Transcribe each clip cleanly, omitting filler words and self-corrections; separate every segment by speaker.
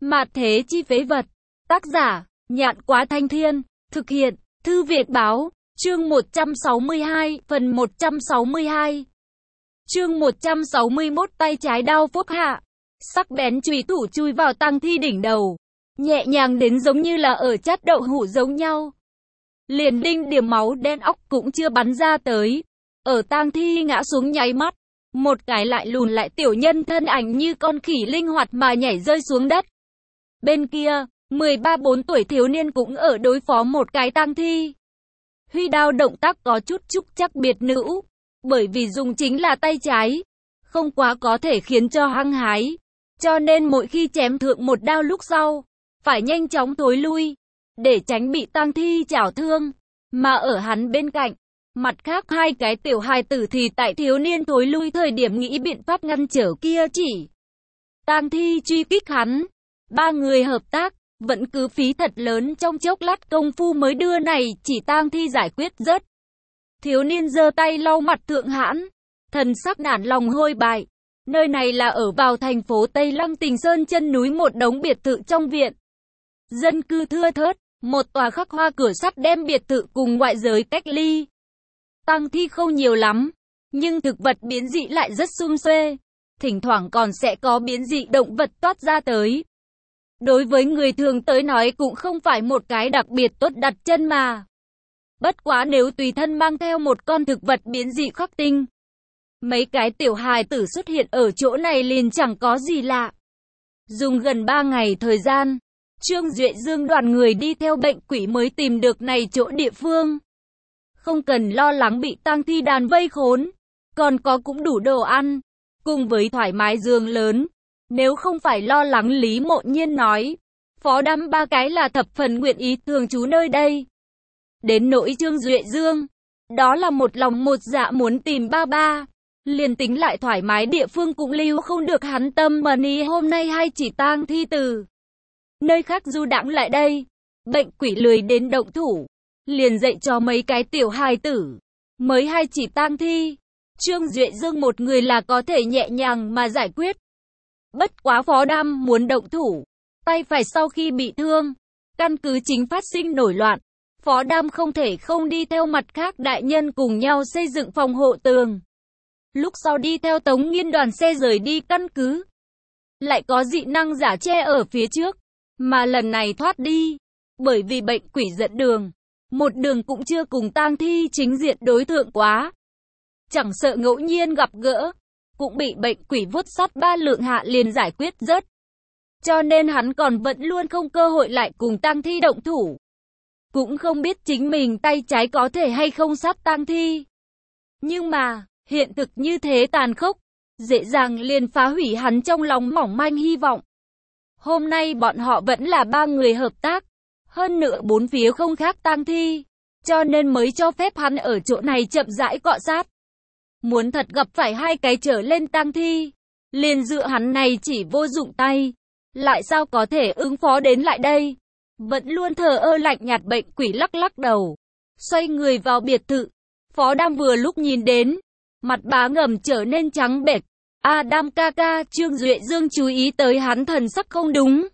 Speaker 1: Mạt thế chi phế vật. Tác giả, Nhạn Quá Thanh Thiên. Thực hiện, Thư Việt Báo. Chương 162, phần 162. Chương 161, tay trái đao phốc hạ. Sắc bén chùy thủ chui vào tang thi đỉnh đầu. Nhẹ nhàng đến giống như là ở chát đậu hũ giống nhau. Liền đinh điểm máu đen óc cũng chưa bắn ra tới. Ở tang thi ngã xuống nháy mắt, một cái lại lùn lại tiểu nhân thân ảnh như con khỉ linh hoạt mà nhảy rơi xuống đất. Bên kia, 13-14 tuổi thiếu niên cũng ở đối phó một cái tang thi. Huy đao động tác có chút trúc chắc biệt nữ, bởi vì dùng chính là tay trái, không quá có thể khiến cho hăng hái. Cho nên mỗi khi chém thượng một đao lúc sau, phải nhanh chóng thối lui, để tránh bị tang thi chảo thương. Mà ở hắn bên cạnh, mặt khác hai cái tiểu hài tử thì tại thiếu niên thối lui thời điểm nghĩ biện pháp ngăn trở kia chỉ. Tang thi truy kích hắn, ba người hợp tác, vẫn cứ phí thật lớn trong chốc lát công phu mới đưa này chỉ tang thi giải quyết rớt. Thiếu niên giơ tay lau mặt thượng hãn, thần sắc nản lòng hôi bại. Nơi này là ở vào thành phố Tây Lăng Tình Sơn chân núi một đống biệt thự trong viện. Dân cư thưa thớt, một tòa khắc hoa cửa sắt đem biệt thự cùng ngoại giới cách ly. Tang thi không nhiều lắm, nhưng thực vật biến dị lại rất sum suê. Thỉnh thoảng còn sẽ có biến dị động vật toát ra tới. Đối với người thường tới nói cũng không phải một cái đặc biệt tốt đặt chân mà. Bất quá nếu tùy thân mang theo một con thực vật biến dị khắc tinh, mấy cái tiểu hài tử xuất hiện ở chỗ này liền chẳng có gì lạ. Dùng gần 3 ngày thời gian, Trương Duệ Dương đoàn người đi theo bệnh quỷ mới tìm được này chỗ địa phương. Không cần lo lắng bị tang thi đàn vây khốn, còn có cũng đủ đồ ăn, cùng với thoải mái giường lớn. Nếu không phải lo lắng, Lý Mộ Nhiên nói, Phó Đam ba cái là thập phần nguyện ý thường trú nơi đây. Đến nỗi Trương Duệ Dương, đó là một lòng một dạ muốn tìm ba ba. Liền tính lại thoải mái địa phương cũng lưu không được hắn tâm mà ni hôm nay hay chỉ tang thi từ nơi khác du đãng lại đây. Bệnh quỷ lười đến động thủ, liền dạy cho mấy cái tiểu hài tử, mới hay chỉ tang thi. Trương Duệ Dương một người là có thể nhẹ nhàng mà giải quyết. Bất quá Phó Đam muốn động thủ, tay phải sau khi bị thương, căn cứ chính phát sinh nổi loạn. Phó Đam không thể không đi theo mặt khác đại nhân cùng nhau xây dựng phòng hộ tường. Lúc sau đi theo Tống Nghiên đoàn xe rời đi căn cứ. Lại có dị năng giả che ở phía trước, mà lần này thoát đi. Bởi vì bệnh quỷ dẫn đường, một đường cũng chưa cùng tang thi chính diện đối thượng quá. Chẳng sợ ngẫu nhiên gặp gỡ, cũng bị bệnh quỷ vuốt sắt 3 lượng hạ liền giải quyết rớt. Cho nên hắn còn vẫn luôn không cơ hội lại cùng tang thi động thủ. Cũng không biết chính mình tay trái có thể hay không sát tang thi. Nhưng mà, hiện thực như thế tàn khốc, dễ dàng liền phá hủy hắn trong lòng mỏng manh hy vọng. Hôm nay bọn họ vẫn là 3 người hợp tác, hơn nữa bốn phía không khác tang thi, cho nên mới cho phép hắn ở chỗ này chậm rãi cọ sát. Muốn thật gặp phải 2 cái trở lên tang thi, liền dựa hắn này chỉ vô dụng tay, lại sao có thể ứng phó đến lại đây. Vẫn luôn thờ ơ lạnh nhạt bệnh quỷ lắc lắc đầu, xoay người vào biệt thự. Phó Đam vừa lúc nhìn đến, mặt bá ngầm trở nên trắng bệch. Đam ca ca, Trương Duệ Dương chú ý tới hắn thần sắc không đúng,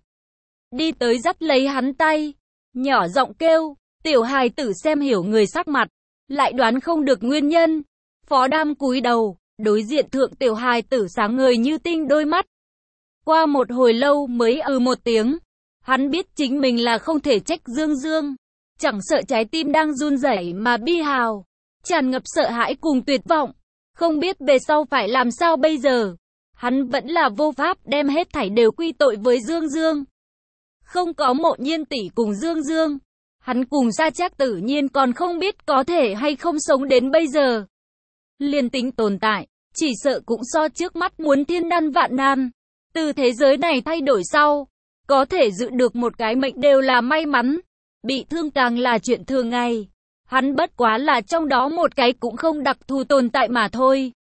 Speaker 1: đi tới dắt lấy hắn tay, nhỏ giọng kêu. Tiểu hài tử xem hiểu người sắc mặt, lại đoán không được nguyên nhân. Phó Đam cúi đầu, đối diện thượng tiểu hài tử sáng ngời như tinh đôi mắt. Qua một hồi lâu mới một tiếng. Hắn biết chính mình là không thể trách Dương Dương, chẳng sợ trái tim đang run rẩy mà bi hào, tràn ngập sợ hãi cùng tuyệt vọng, không biết về sau phải làm sao bây giờ. Hắn vẫn là vô pháp đem hết thảy đều quy tội với Dương Dương. Không có Mộ Nhiên tỷ cùng Dương Dương, hắn cùng Sa Trác tự nhiên còn không biết có thể hay không sống đến bây giờ. Liên tính tồn tại, chỉ sợ cũng so trước mắt muốn thiên nan vạn nan. Từ thế giới này thay đổi sau, có thể giữ được một cái mệnh đều là may mắn, bị thương càng là chuyện thường ngày. Hắn bất quá là trong đó một cái cũng không đặc thù tồn tại mà thôi.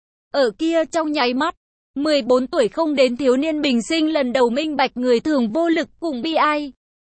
Speaker 1: Ở kia trong nháy mắt, 14 tuổi không đến thiếu niên bình sinh lần đầu minh bạch người thường vô lực cùng bi ai.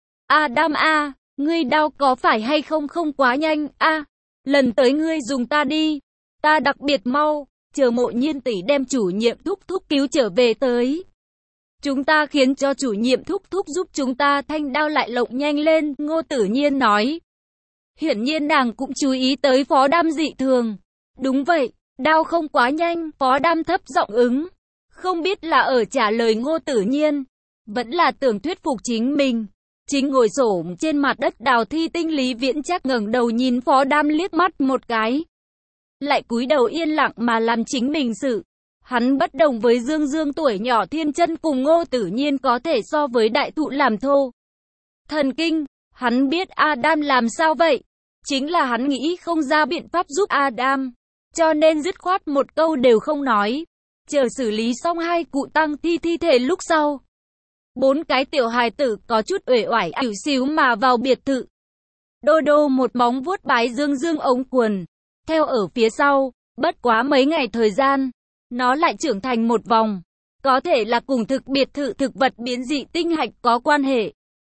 Speaker 1: Đam ngươi đau có phải hay không không quá nhanh lần tới ngươi dùng ta đi, ta đặc biệt mau, chờ Mộ Nhiên tỷ đem chủ nhiệm thúc cứu trở về tới. Chúng ta khiến cho chủ nhiệm thúc thúc giúp chúng ta thanh đao lại lộng nhanh lên, Ngô Tử Nhiên nói. Hiển nhiên nàng cũng chú ý tới Phó Đam dị thường. Đúng vậy, đao không quá nhanh, Phó Đam thấp giọng ứng. Không biết là ở trả lời Ngô Tử Nhiên, vẫn là tưởng thuyết phục chính mình. Chính ngồi xổm trên mặt đất đào thi tinh Lý Viễn Trác ngẩng đầu nhìn Phó Đam liếc mắt một cái. Lại cúi đầu yên lặng mà làm chính mình sự. Hắn bất đồng với Dương Dương tuổi nhỏ thiên chân cùng Ngô Tử Nhiên có thể so với đại thụ làm thô. Thần kinh, hắn biết Adam làm sao vậy? Chính là hắn nghĩ không ra biện pháp giúp Adam. Cho nên dứt khoát một câu đều không nói. Chờ xử lý xong hai cụ tang thi thể lúc sau. 4 cái tiểu hài tử có chút uể oải ỉu xíu mà vào biệt thự. Đô đô một móng vuốt bái Dương Dương ống quần. Theo ở phía sau, bất quá mấy ngày thời gian, nó lại trưởng thành một vòng. Có thể là cùng thực biệt thự thực vật biến dị tinh hạch có quan hệ.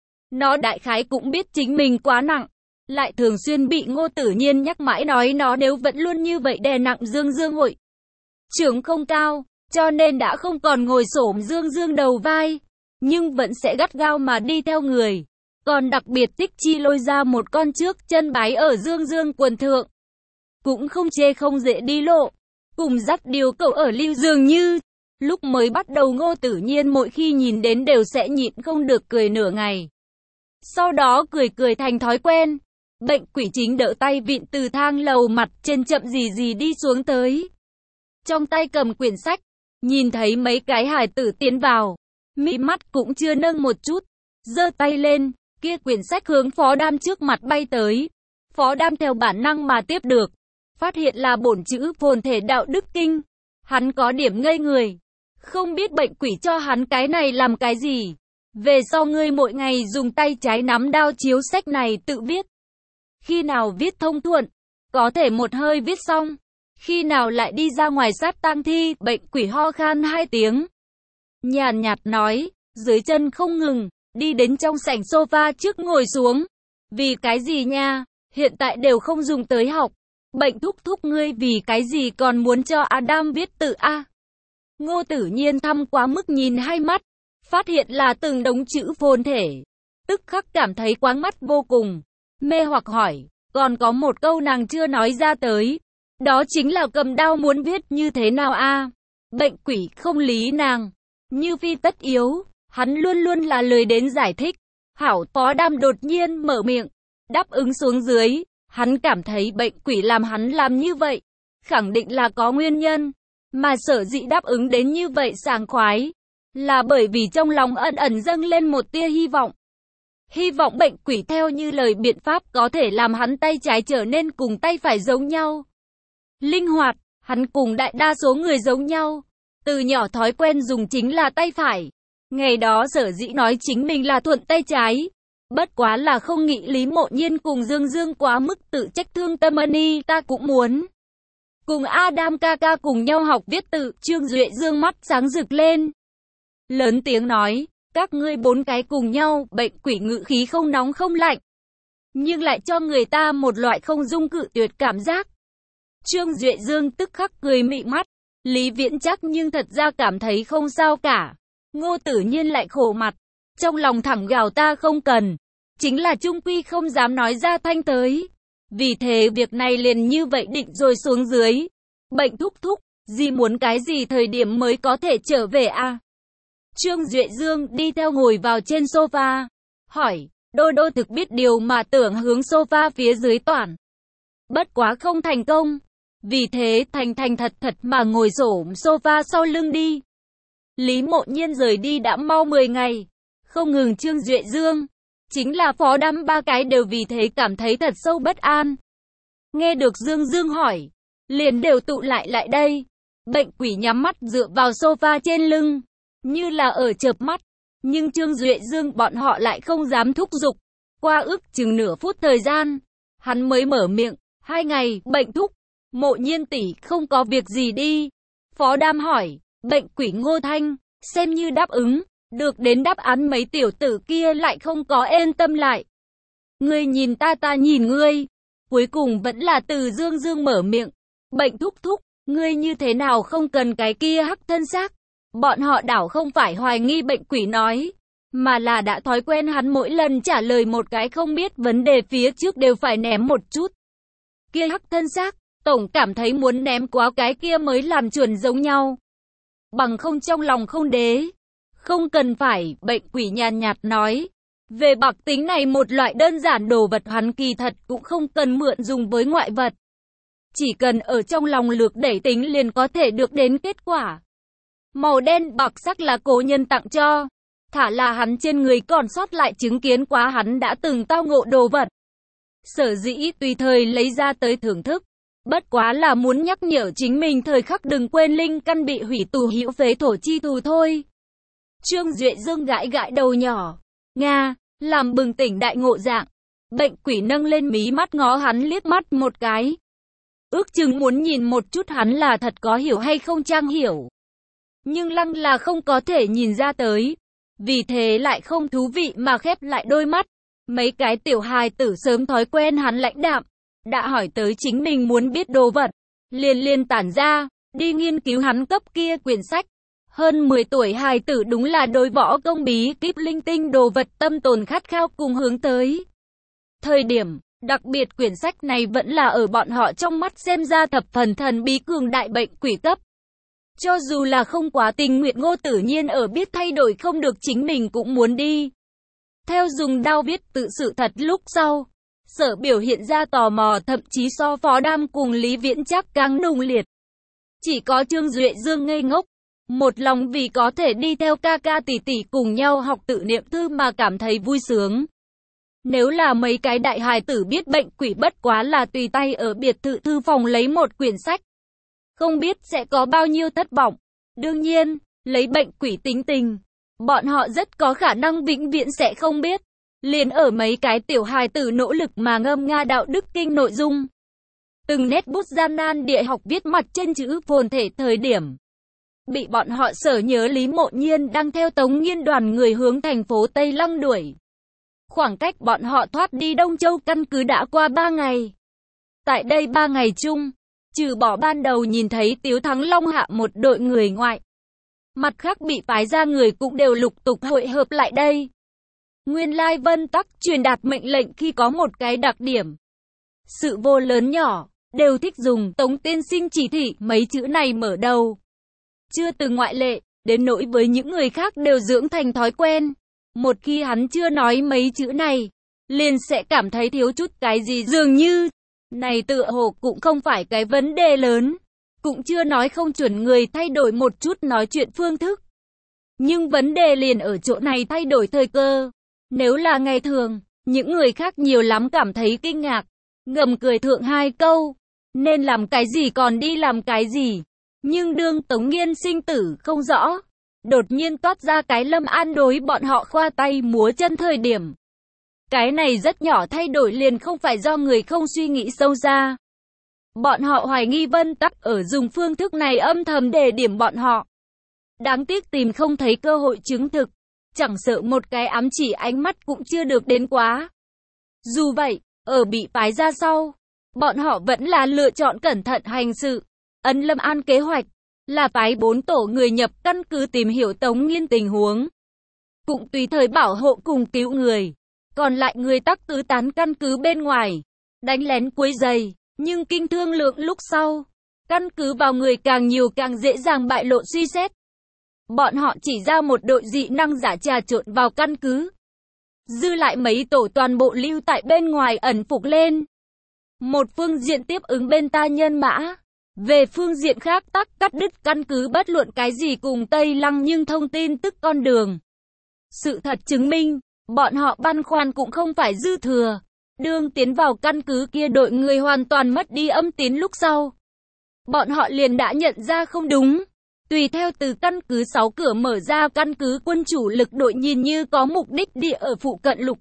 Speaker 1: Nó đại khái cũng biết chính mình quá nặng. Lại thường xuyên bị Ngô Tử Nhiên nhắc mãi nói nó nếu vẫn luôn như vậy đè nặng Dương Dương hội. Trưởng không cao, cho nên đã không còn ngồi xổm Dương Dương đầu vai. Nhưng vẫn sẽ gắt gao mà đi theo người. Còn đặc biệt thích chi lôi ra một con trước chân bái ở Dương Dương quần thượng. Cũng không chê không dễ đi lộ. Cùng dắt điều cậu ở lưu dường như. Lúc mới bắt đầu Ngô Tử Nhiên mỗi khi nhìn đến đều sẽ nhịn không được cười nửa ngày. Sau đó cười thành thói quen. Bệnh quỷ chính đỡ tay vịn từ thang lầu mặt trên chậm gì đi xuống tới. Trong tay cầm quyển sách. Nhìn thấy mấy cái hài tử tiến vào. Mí mắt cũng chưa nâng một chút. Giơ tay lên. Kia quyển sách hướng Phó Đam trước mặt bay tới. Phó Đam theo bản năng mà tiếp được. Phát hiện là bổn chữ phồn thể đạo đức kinh. Hắn có điểm ngây người. Không biết bệnh quỷ cho hắn cái này làm cái gì. Về sau ngươi mỗi ngày dùng tay trái nắm đao chiếu sách này tự viết. Khi nào viết thông thuận, có thể một hơi viết xong. Khi nào lại đi ra ngoài sát tang thi, bệnh quỷ ho khan 2 tiếng. Nhàn nhạt nói, dưới chân không ngừng, đi đến trong sảnh sofa trước ngồi xuống. Vì cái gì nha, hiện tại đều không dùng tới học. Bệnh thúc thúc ngươi vì cái gì còn muốn cho Adam viết tự A. Ngô Tử Nhiên thăm quá mức nhìn hai mắt, phát hiện là từng đống chữ phồn thể. Tức khắc cảm thấy quáng mắt vô cùng. Mê hoặc hỏi, còn có một câu nàng chưa nói ra tới. Đó chính là cầm đao muốn viết như thế nào a? Bệnh quỷ không lý nàng. Như phi tất yếu, hắn luôn luôn là lười đến giải thích. Hảo Phó Đam đột nhiên mở miệng, đáp ứng xuống dưới. Hắn cảm thấy bệnh quỷ làm hắn làm như vậy, khẳng định là có nguyên nhân. Mà sở dĩ đáp ứng đến như vậy sảng khoái, là bởi vì trong lòng ẩn ẩn dâng lên một tia hy vọng. Hy vọng bệnh quỷ theo như lời biện pháp có thể làm hắn tay trái trở nên cùng tay phải giống nhau. Linh hoạt, hắn cùng đại đa số người giống nhau. Từ nhỏ thói quen dùng chính là tay phải. Ngày đó sở dĩ nói chính mình là thuận tay trái. Bất quá là không nghĩ Lý Mộ Nhiên cùng Dương Dương quá mức tự trách thương tâm ân ta cũng muốn. Cùng Adam ca ca cùng nhau học viết tự, Trương Duệ Dương mắt sáng rực lên. Lớn tiếng nói, các ngươi 4 cái cùng nhau, bệnh quỷ ngự khí không nóng không lạnh. Nhưng lại cho người ta một loại không dung cự tuyệt cảm giác. Trương Duệ Dương tức khắc cười mị mắt. Lý Viễn Trác nhưng thật ra cảm thấy không sao cả. Ngô Tử Nhiên lại khổ mặt. Trong lòng thẳng gào ta không cần. Chính là trung quy không dám nói ra thanh tới. Vì thế việc này liền như vậy định rồi xuống dưới. Bệnh thúc thúc, gì muốn cái gì thời điểm mới có thể trở về a? Trương Duệ Dương đi theo ngồi vào trên sofa. Hỏi, Đô Đô thực biết điều mà tưởng hướng sofa phía dưới toàn. Bất quá không thành công. Vì thế thành thật mà ngồi xổm sofa sau lưng đi. Lý Mộ Nhiên rời đi đã mau 10 ngày. Không ngừng Trương Duệ Dương. Chính là Phó Đam 3 cái đều vì thế cảm thấy thật sâu bất an. Nghe được Dương Dương hỏi. Liền đều tụ lại đây. Bệnh quỷ nhắm mắt dựa vào sofa trên lưng. Như là ở chợp mắt. Nhưng Trương Duệ Dương bọn họ lại không dám thúc giục. Qua ước chừng nửa phút thời gian. Hắn mới mở miệng. 2 ngày, bệnh thúc. Mộ Nhiên tỷ không có việc gì đi. Phó Đam hỏi. Bệnh quỷ Ngô Thanh. Xem như đáp ứng. Được đến đáp án mấy tiểu tử kia lại không có yên tâm lại. Ngươi nhìn ta nhìn ngươi. Cuối cùng vẫn là từ Dương Dương mở miệng. Bệnh thúc thúc. Ngươi như thế nào không cần cái kia hắc thân xác. Bọn họ đảo không phải hoài nghi bệnh quỷ nói, mà là đã thói quen hắn mỗi lần trả lời một cái không biết vấn đề phía trước đều phải ném một chút. Kia hắc thân xác, tổng cảm thấy muốn ném quá cái kia mới làm chuẩn giống nhau. Bằng không trong lòng không đế. Không cần phải, bệnh quỷ nhàn nhạt nói. Về bạc tính này một loại đơn giản đồ vật hắn kỳ thật cũng không cần mượn dùng với ngoại vật. Chỉ cần ở trong lòng lược đẩy tính liền có thể được đến kết quả. Màu đen bạc sắc là cố nhân tặng cho. Thả là hắn trên người còn sót lại chứng kiến quá hắn đã từng tao ngộ đồ vật. Sở dĩ tùy thời lấy ra tới thưởng thức. Bất quá là muốn nhắc nhở chính mình thời khắc đừng quên linh căn bị hủy tù hữu phế thổ chi tù thôi. Trương Duệ Dương gãi gãi đầu nhỏ. Nga, làm bừng tỉnh đại ngộ dạng. Bệnh quỷ nâng lên mí mắt ngó hắn liếc mắt một cái. Ước chừng muốn nhìn một chút hắn là thật có hiểu hay không trang hiểu. Nhưng lăng là không có thể nhìn ra tới. Vì thế lại không thú vị mà khép lại đôi mắt. Mấy cái tiểu hài tử sớm thói quen hắn lãnh đạm. Đã hỏi tới chính mình muốn biết đồ vật. Liền tản ra, đi nghiên cứu hắn cấp kia quyển sách. Hơn 10 tuổi hài tử đúng là đối võ công bí kíp linh tinh đồ vật tâm tồn khát khao cùng hướng tới. Thời điểm, đặc biệt quyển sách này vẫn là ở bọn họ trong mắt xem ra thập phần thần bí cường đại bệnh quỷ cấp. Cho dù là không quá tình nguyện Ngô Tử Nhiên ở biết thay đổi không được chính mình cũng muốn đi. Theo dùng đao viết tự sự thật lúc sau, Sở biểu hiện ra tò mò thậm chí so Phó Đam cùng Lý Viễn Trác càng nung liệt. Chỉ có Trương Duệ Dương ngây ngốc, một lòng vì có thể đi theo ca ca tỷ tỷ cùng nhau học tự niệm thư mà cảm thấy vui sướng. Nếu là mấy cái đại hài tử biết bệnh quỷ bất quá là tùy tay ở biệt thự thư phòng lấy một quyển sách, không biết sẽ có bao nhiêu thất vọng. Đương nhiên, lấy bệnh quỷ tính tình, bọn họ rất có khả năng vĩnh viễn sẽ không biết. Liền ở mấy cái tiểu hài tử nỗ lực mà ngâm nga đạo đức kinh nội dung. Từng nét bút gian nan địa học viết mặt trên chữ phồn thể thời điểm. Bị bọn họ Sở nhớ Lý Mộ Nhiên đang theo Tống Nghiên đoàn người hướng thành phố Tây Lăng đuổi. Khoảng cách bọn họ thoát đi Đông Châu căn cứ đã qua 3 ngày. Tại đây 3 ngày chung, trừ bỏ ban đầu nhìn thấy Tiếu Thắng Long hạ một đội người ngoại, mặt khác bị phái ra người cũng đều lục tục hội hợp lại đây. Nguyên lai Vân Tắc truyền đạt mệnh lệnh khi có một cái đặc điểm. Sự vô lớn nhỏ, đều thích dùng Tống tiên sinh chỉ thị mấy chữ này mở đầu. Chưa từng ngoại lệ, đến nỗi với những người khác đều dưỡng thành thói quen. Một khi hắn chưa nói mấy chữ này, liền sẽ cảm thấy thiếu chút cái gì dường như. Này tựa hồ cũng không phải cái vấn đề lớn. Cũng chưa nói không chuẩn người thay đổi một chút nói chuyện phương thức. Nhưng vấn đề liền ở chỗ này thay đổi thời cơ. Nếu là ngày thường, những người khác nhiều lắm cảm thấy kinh ngạc, ngầm cười thượng hai câu, nên làm cái gì còn đi làm cái gì. Nhưng đương Tống Nghiên sinh tử không rõ, đột nhiên toát ra cái Lâm An đối bọn họ khoa tay múa chân thời điểm. Cái này rất nhỏ thay đổi liền không phải do người không suy nghĩ sâu xa. Bọn họ hoài nghi Vân Tắc ở dùng phương thức này âm thầm để điểm bọn họ. Đáng tiếc tìm không thấy cơ hội chứng thực. Chẳng sợ một cái ám chỉ ánh mắt cũng chưa được đến quá. Dù vậy, ở bị phái ra sau, bọn họ vẫn là lựa chọn cẩn thận hành sự. Ấn Lâm An kế hoạch, là phái 4 tổ người nhập căn cứ tìm hiểu Tống Nghiên tình huống. Cũng tùy thời bảo hộ cùng cứu người. Còn lại người tắc tứ tán căn cứ bên ngoài, đánh lén quấy rầy, nhưng kinh thương lượng lúc sau. Căn cứ vào người càng nhiều càng dễ dàng bại lộ suy xét. Bọn họ chỉ ra một đội dị năng giả trà trộn vào căn cứ. Dư lại mấy tổ toàn bộ lưu tại bên ngoài ẩn phục lên. Một phương diện tiếp ứng bên ta nhân mã. Về phương diện khác tắc cắt đứt căn cứ bất luận cái gì cùng Tây Lăng nhưng thông tin tức con đường. Sự thật chứng minh, bọn họ băn khoăn cũng không phải dư thừa. Đương tiến vào căn cứ kia đội người hoàn toàn mất đi âm tín lúc sau. Bọn họ liền đã nhận ra không đúng. Tùy theo từ căn cứ 6 cửa mở ra căn cứ quân chủ lực đội nhìn như có mục đích địa ở phụ cận lục.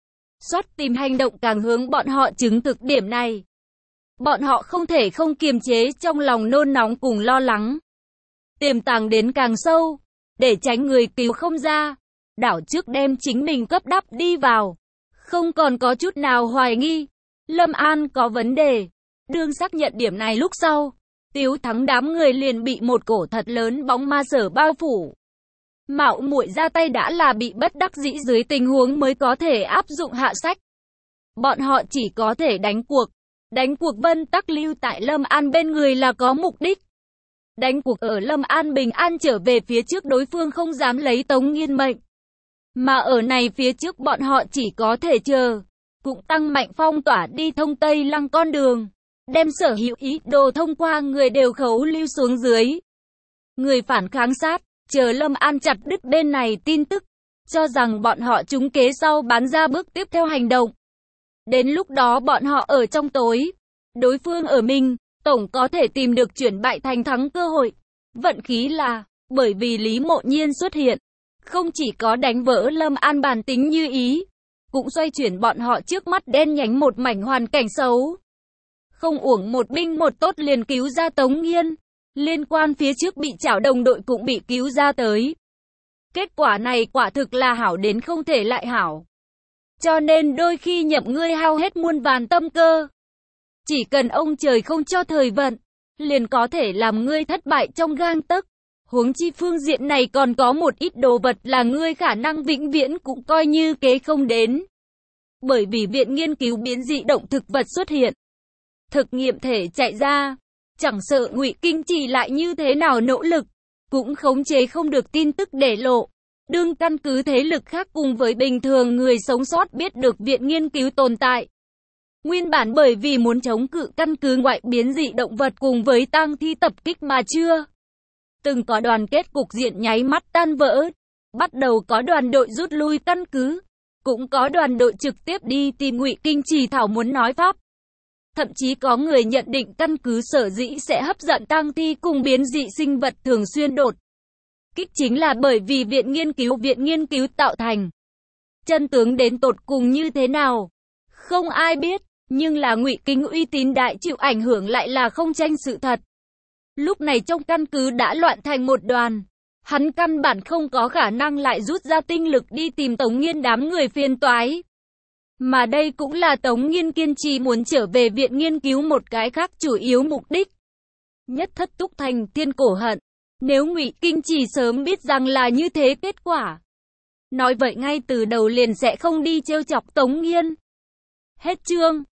Speaker 1: Soát tìm hành động càng hướng bọn họ chứng thực điểm này. Bọn họ không thể không kiềm chế trong lòng nôn nóng cùng lo lắng. Tiềm tàng đến càng sâu, để tránh người cứu không ra. Đảo trước đem chính mình cấp đắp đi vào. Không còn có chút nào hoài nghi. Lâm An có vấn đề. Đương xác nhận điểm này lúc sau. Tiếu Thắng đám người liền bị một cổ thật lớn bóng ma sở bao phủ. Mạo muội ra tay đã là bị bất đắc dĩ, dưới tình huống mới có thể áp dụng hạ sách. Bọn họ chỉ có thể đánh cuộc. Đánh cuộc Vân Tắc lưu tại Lâm An bên người là có mục đích. Đánh cuộc ở Lâm An bình an trở về phía trước, đối phương không dám lấy Tống Nghiên mệnh. Mà ở này phía trước bọn họ chỉ có thể chờ. Cũng tăng mạnh phong tỏa đi thông Tây Lăng con đường. Đem sở hữu ý đồ thông qua người đều khấu lưu xuống dưới. Người phản kháng sát, chờ Lâm An chặt đứt bên này tin tức. Cho rằng bọn họ trúng kế sau bán ra bước tiếp theo hành động. Đến lúc đó bọn họ ở trong tối. Đối phương ở mình, tổng có thể tìm được chuyển bại thành thắng cơ hội. Vận khí là, bởi vì Lý Mộ Nhiên xuất hiện. Không chỉ có đánh vỡ Lâm An bản tính như ý. Cũng xoay chuyển bọn họ trước mắt đen nhánh một mảnh hoàn cảnh xấu. Không uổng một binh một tốt liền cứu ra Tống Nghiên. Liên quan phía trước bị chảo đồng đội cũng bị cứu ra tới. Kết quả này quả thực là hảo đến không thể lại hảo. Cho nên đôi khi Nhậm ngươi hao hết muôn vàn tâm cơ. Chỉ cần ông trời không cho thời vận, liền có thể làm ngươi thất bại trong gang tấc. Huống chi phương diện này còn có một ít đồ vật là ngươi khả năng vĩnh viễn cũng coi như kế không đến. Bởi vì viện nghiên cứu biến dị động thực vật xuất hiện. Thực nghiệm thể chạy ra. Chẳng sợ Ngụy Kinh Trì lại như thế nào nỗ lực, cũng khống chế không được tin tức để lộ. Đương căn cứ thế lực khác cùng với bình thường người sống sót biết được viện nghiên cứu tồn tại. Nguyên bản bởi vì muốn chống cự căn cứ ngoại biến dị động vật cùng với tang thi tập kích mà chưa từng có đoàn kết, cục diện nháy mắt tan vỡ. Bắt đầu có đoàn đội rút lui căn cứ, cũng có đoàn đội trực tiếp đi tìm Ngụy Kinh Trì thảo muốn nói pháp. Thậm chí có người nhận định căn cứ sở dĩ sẽ hấp dẫn tang thi cùng biến dị sinh vật thường xuyên đột kích chính là bởi vì viện nghiên cứu tạo thành. Chân tướng đến tột cùng như thế nào? Không ai biết, nhưng là Ngụy Kinh uy tín đại chịu ảnh hưởng lại là không tranh sự thật. Lúc này trong căn cứ đã loạn thành một đoàn. Hắn căn bản không có khả năng lại rút ra tinh lực đi tìm Tống Nghiên đám người phiền toái. Mà đây cũng là Tống Nghiên kiên trì muốn trở về viện nghiên cứu một cái khác chủ yếu mục đích. Nhất thất túc thành thiên cổ hận. Nếu Ngụy Kinh Trì sớm biết rằng là như thế kết quả, nói vậy ngay từ đầu liền sẽ không đi trêu chọc Tống Nghiên. Hết chương.